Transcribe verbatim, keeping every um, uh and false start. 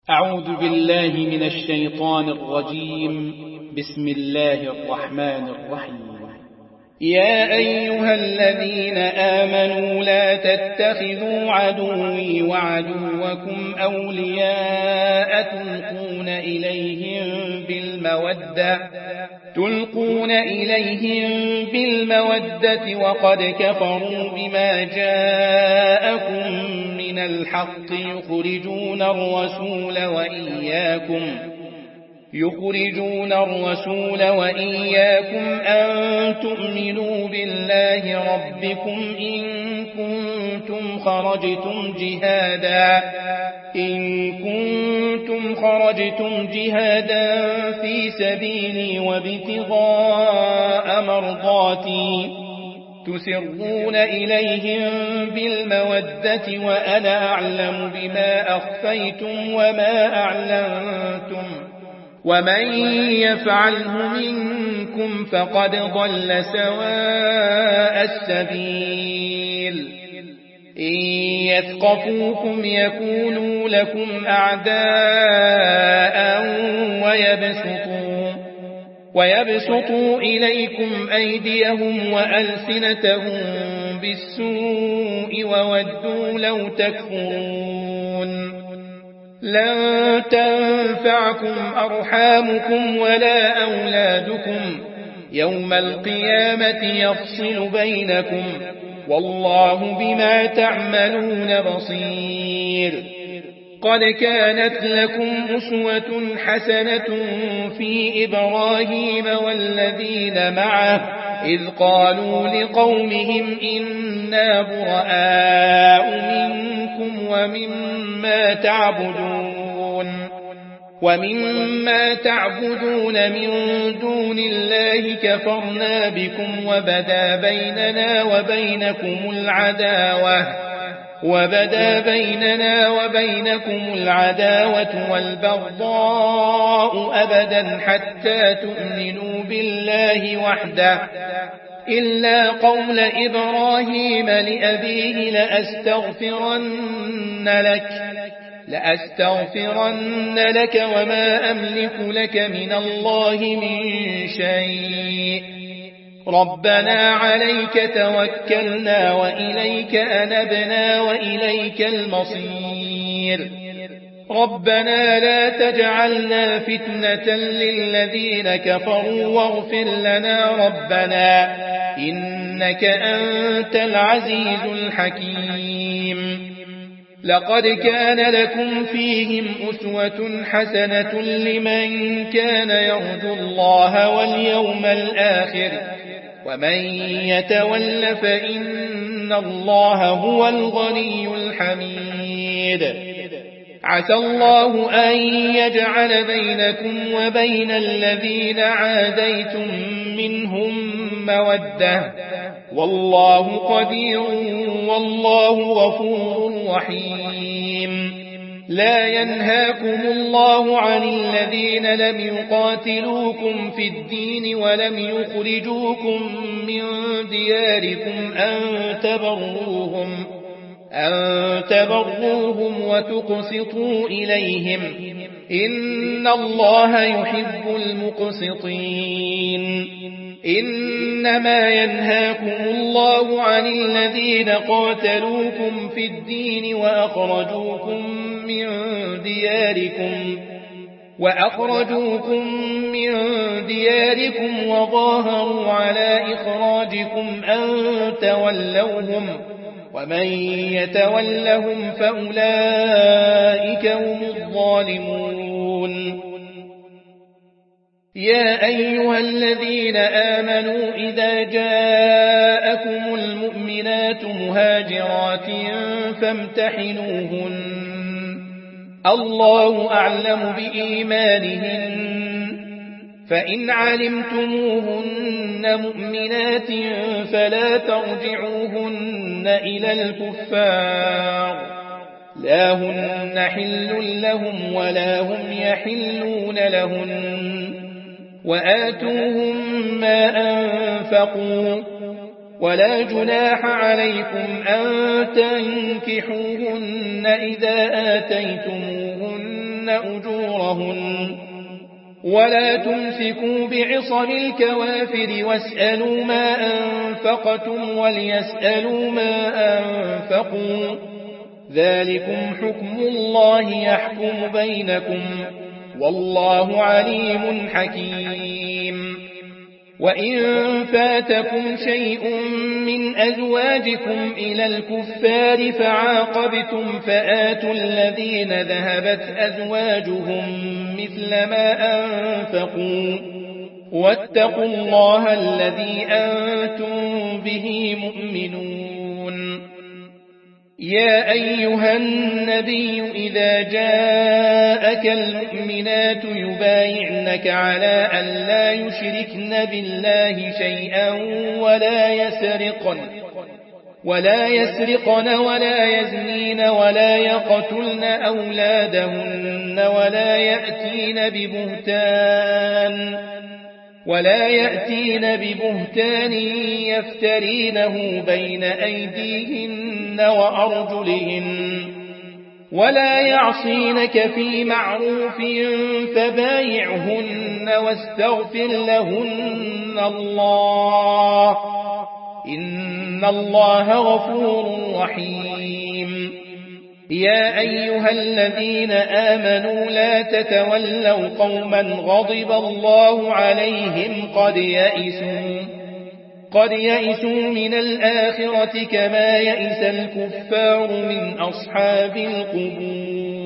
أعوذ بالله من الشيطان الرجيم. بسم الله الرحمن الرحيم. يا أيها الذين آمنوا لا تتخذوا عدوي وعدوكم أولياء تلقون إليهم بالمودة تلقون إليهم بالمودة وقد كفروا بما جاءكم من الحق يخرجون الرسول وإياكم يخرجون الرسول وإياكم أن تؤمنوا بالله ربكم إن كنتم خرجتم جهادا إن كنتم خرجتم جهادا في سبيلي وابتغاء مرضاتي تسرون إليهم بالمودة وأنا أعلم بما أخفيتم وما أعلنتم ومن يفعله منكم فقد ضل سواء السبيل إن يثقفوكم يكونوا لكم أعداء ويبسطوا, ويبسطوا إليكم أيديهم وألسنتهم بالسوء وودوا لو تكفرون لن تنفعكم أرحامكم ولا أولادكم يوم القيامة يفصل بينكم والله بما تعملون بصير. قد كانت لكم أسوة حسنة في إبراهيم والذين معه إذ قالوا لقومهم إنا براء منكم ومما تعبدون ومما تعبدون من دون الله كفرنا بكم وبدا بيننا وبينكم العداوة وبدا بيننا وبينكم العداوة والبغضاء أبدا حتى تؤمنوا بالله وحده إلا قول إبراهيم لأبيه لأستغفرن لك لأستغفرن لك وما أملك لك من الله من شيء ربنا عليك توكلنا وإليك أنبنا وإليك المصير ربنا لا تجعلنا فتنة للذين كفروا واغفر لنا ربنا إنك أنت العزيز الحكيم. لقد كان لكم فيهم أسوة حسنة لمن كان يرجو الله واليوم الآخر ومن يتول فإن الله هو الغني الحميد. عسى الله أن يجعل بينكم وبين الذين عاديتم منهم مودة والله قدير والله غفور رحيم. لا ينهاكم الله عن الذين لم يقاتلوكم في الدين ولم يخرجوكم من دياركم أن تبروهم أن تبروهم وتقسطوا إليهم إن الله يحب المقسطين. إنما ينهاكم الله عن الذين قاتلوكم في الدين وأخرجوكم من دياركم وأخرجوكم من دياركم وظاهروا على إخراجكم أن تولوهم ومن يتولهم فأولئك هم الظالمون. يا أيها الذين آمنوا إذا جاءكم المؤمنات مهاجرات فامتحنوهن الله أعلم بإيمانهن فإن علمتموهن مؤمنات فلا ترجعوهن إلى الكفار لا هن حل لهم ولا هم يحلون لهن وآتوهم ما أنفقوا ولا جناح عليكم أن تنكحوهن إذا آتيتموهن أجورهن ولا تمسكوا بعصم الكوافر واسألوا ما أنفقتم وليسألوا ما أنفقوا ذلكم حكم الله يحكم بينكم والله عليم حكيم وإن فاتكم شيء من أزواجكم إلى الكفار فعاقبتم فآتوا الذين ذهبت أزواجهم مثل ما أنفقوا واتقوا الله الذي أنتم به مؤمنون يا أيها النبي إذا جاءك المؤمنات يبايعنك على أن لا يشركن بالله شيئا ولا يسرقن ولا يسرقن ولا يزنين ولا يقتلن أولادهن ولا يأتين ببهتان ولا يأتين ببهتان يفترينه بين أيديهن وأرجلهن ولا يعصينك في معروف فبايعهن واستغفر لهن الله إن الله غفور رحيم يا أيها الذين آمنوا لا تتولوا قوما غضب الله عليهم قد يئسوا قد يئسوا من الآخرة كما يئس الكفار من أصحاب القبور